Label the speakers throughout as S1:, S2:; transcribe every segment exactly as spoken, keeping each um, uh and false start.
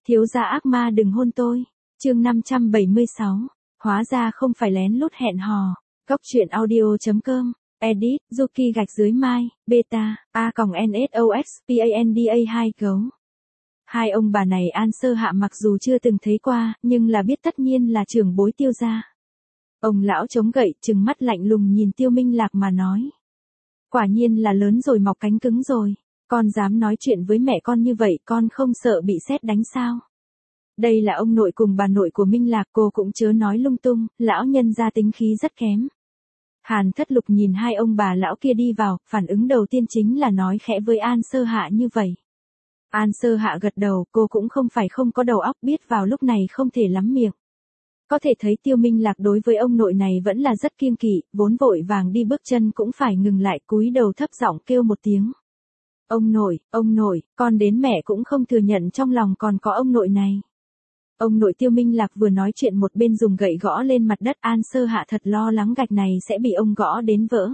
S1: Thiếu gia ác ma đừng hôn tôi. Chương năm trăm bảy mươi sáu. Hóa ra không phải lén lút hẹn hò. Góc truyện audio chấm com. Edit, Yuki gạch dưới mai, beta, a còng nsospanda hai gấu. Hai ông bà này An Sơ Hạ mặc dù chưa từng thấy qua, nhưng là biết tất nhiên là trưởng bối Tiêu gia. Ông lão chống gậy, trừng mắt lạnh lùng nhìn Tiêu Minh Lạc mà nói. Quả nhiên là lớn rồi mọc cánh cứng rồi. Con dám nói chuyện với mẹ con như vậy, con không sợ bị sét đánh sao? Đây là ông nội cùng bà nội của Minh Lạc, cô cũng chớ nói lung tung, lão nhân gia tính khí rất kém. Hàn Thất Lục nhìn hai ông bà lão kia đi vào, phản ứng đầu tiên chính là nói khẽ với An Sơ Hạ như vậy. An Sơ Hạ gật đầu, cô cũng không phải không có đầu óc, biết vào lúc này không thể lắm miệng. Có thể thấy Tiêu Minh Lạc đối với ông nội này vẫn là rất kiêng kỵ, vốn vội vàng đi bước chân cũng phải ngừng lại, cúi đầu thấp giọng kêu một tiếng. Ông nội, ông nội, con đến mẹ cũng không thừa nhận trong lòng còn có ông nội này. Ông nội Tiêu Minh Lạc vừa nói chuyện một bên dùng gậy gõ lên mặt đất. An Sơ Hạ thật lo lắng gạch này sẽ bị ông gõ đến vỡ.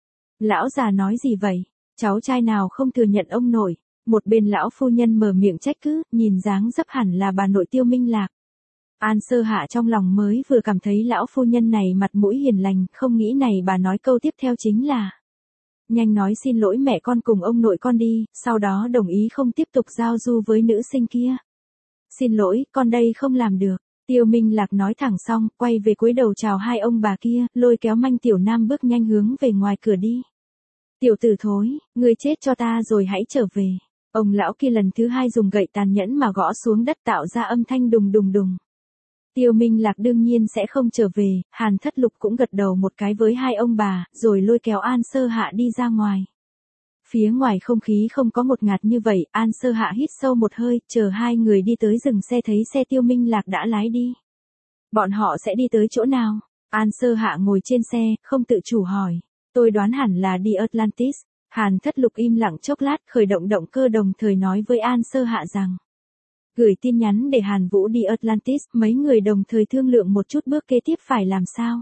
S1: Lão già nói gì vậy? Cháu trai nào không thừa nhận ông nội? Một bên lão phu nhân mở miệng trách cứ, nhìn dáng dấp hẳn là bà nội Tiêu Minh Lạc. An Sơ Hạ trong lòng mới vừa cảm thấy lão phu nhân này mặt mũi hiền lành, không nghĩ này bà nói câu tiếp theo chính là: nhanh nói xin lỗi mẹ con cùng ông nội con đi, sau đó đồng ý không tiếp tục giao du với nữ sinh kia. Xin lỗi, con đây không làm được. Tiêu Minh Lạc nói thẳng xong, quay về cúi đầu chào hai ông bà kia, lôi kéo Manh Tiểu Nam bước nhanh hướng về ngoài cửa đi. Tiểu tử thối, ngươi chết cho ta rồi hãy trở về. Ông lão kia lần thứ hai dùng gậy tàn nhẫn mà gõ xuống đất tạo ra âm thanh đùng đùng đùng. Tiêu Minh Lạc đương nhiên sẽ không trở về, Hàn Thất Lục cũng gật đầu một cái với hai ông bà, rồi lôi kéo An Sơ Hạ đi ra ngoài. Phía ngoài không khí không có ngột ngạt như vậy, An Sơ Hạ hít sâu một hơi, chờ hai người đi tới dừng xe thấy xe Tiêu Minh Lạc đã lái đi. Bọn họ sẽ đi tới chỗ nào? An Sơ Hạ ngồi trên xe, không tự chủ hỏi. Tôi đoán hẳn là đi Atlantis. Hàn Thất Lục im lặng chốc lát, khởi động động cơ đồng thời nói với An Sơ Hạ rằng. Gửi tin nhắn để Hàn Vũ đi Atlantis, mấy người đồng thời thương lượng một chút bước kế tiếp phải làm sao.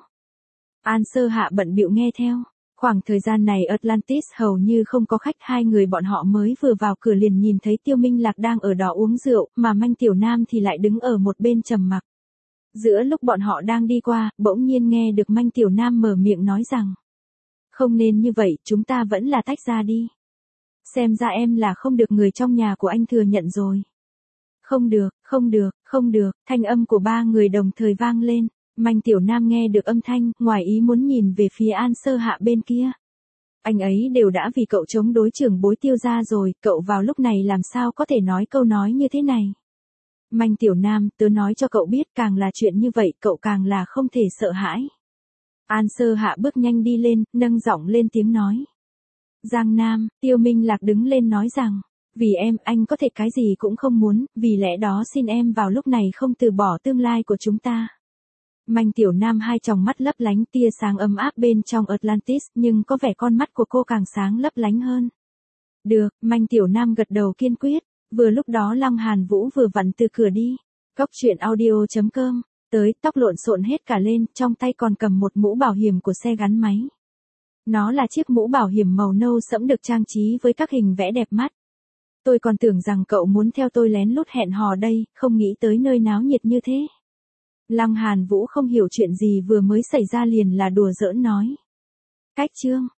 S1: An Sơ Hạ bận bịu nghe theo. Khoảng thời gian này Atlantis hầu như không có khách, hai người bọn họ mới vừa vào cửa liền nhìn thấy Tiêu Minh Lạc đang ở đó uống rượu, mà Manh Tiểu Nam thì lại đứng ở một bên trầm mặc. Giữa lúc bọn họ đang đi qua, bỗng nhiên nghe được Manh Tiểu Nam mở miệng nói rằng. Không nên như vậy, chúng ta vẫn là tách ra đi. Xem ra em là không được người trong nhà của anh thừa nhận rồi. Không được, không được, không được, thanh âm của ba người đồng thời vang lên. Manh Tiểu Nam nghe được âm thanh, ngoài ý muốn nhìn về phía An Sơ Hạ bên kia. Anh ấy đều đã vì cậu chống đối trưởng bối Tiêu gia rồi, cậu vào lúc này làm sao có thể nói câu nói như thế này. Manh Tiểu Nam, tớ nói cho cậu biết, càng là chuyện như vậy, cậu càng là không thể sợ hãi. An Sơ Hạ bước nhanh đi lên, nâng giọng lên tiếng nói. Giang Nam, Tiêu Minh Lạc đứng lên nói rằng. Vì em, anh có thể cái gì cũng không muốn, vì lẽ đó xin em vào lúc này không từ bỏ tương lai của chúng ta. Manh Tiểu Nam hai tròng mắt lấp lánh, tia sáng ấm áp bên trong Atlantis, nhưng có vẻ con mắt của cô càng sáng lấp lánh hơn. Được, Manh Tiểu Nam gật đầu kiên quyết. Vừa lúc đó Lăng Hàn Vũ vừa vặn từ cửa đi. Góc truyện audio chấm com. Tới, tóc lộn xộn hết cả lên, trong tay còn cầm một mũ bảo hiểm của xe gắn máy. Nó là chiếc mũ bảo hiểm màu nâu sẫm được trang trí với các hình vẽ đẹp mắt. Tôi còn tưởng rằng cậu muốn theo tôi lén lút hẹn hò đây, không nghĩ tới nơi náo nhiệt như thế. Lăng Hàn Vũ không hiểu chuyện gì vừa mới xảy ra liền là đùa giỡn nói. Cách chương.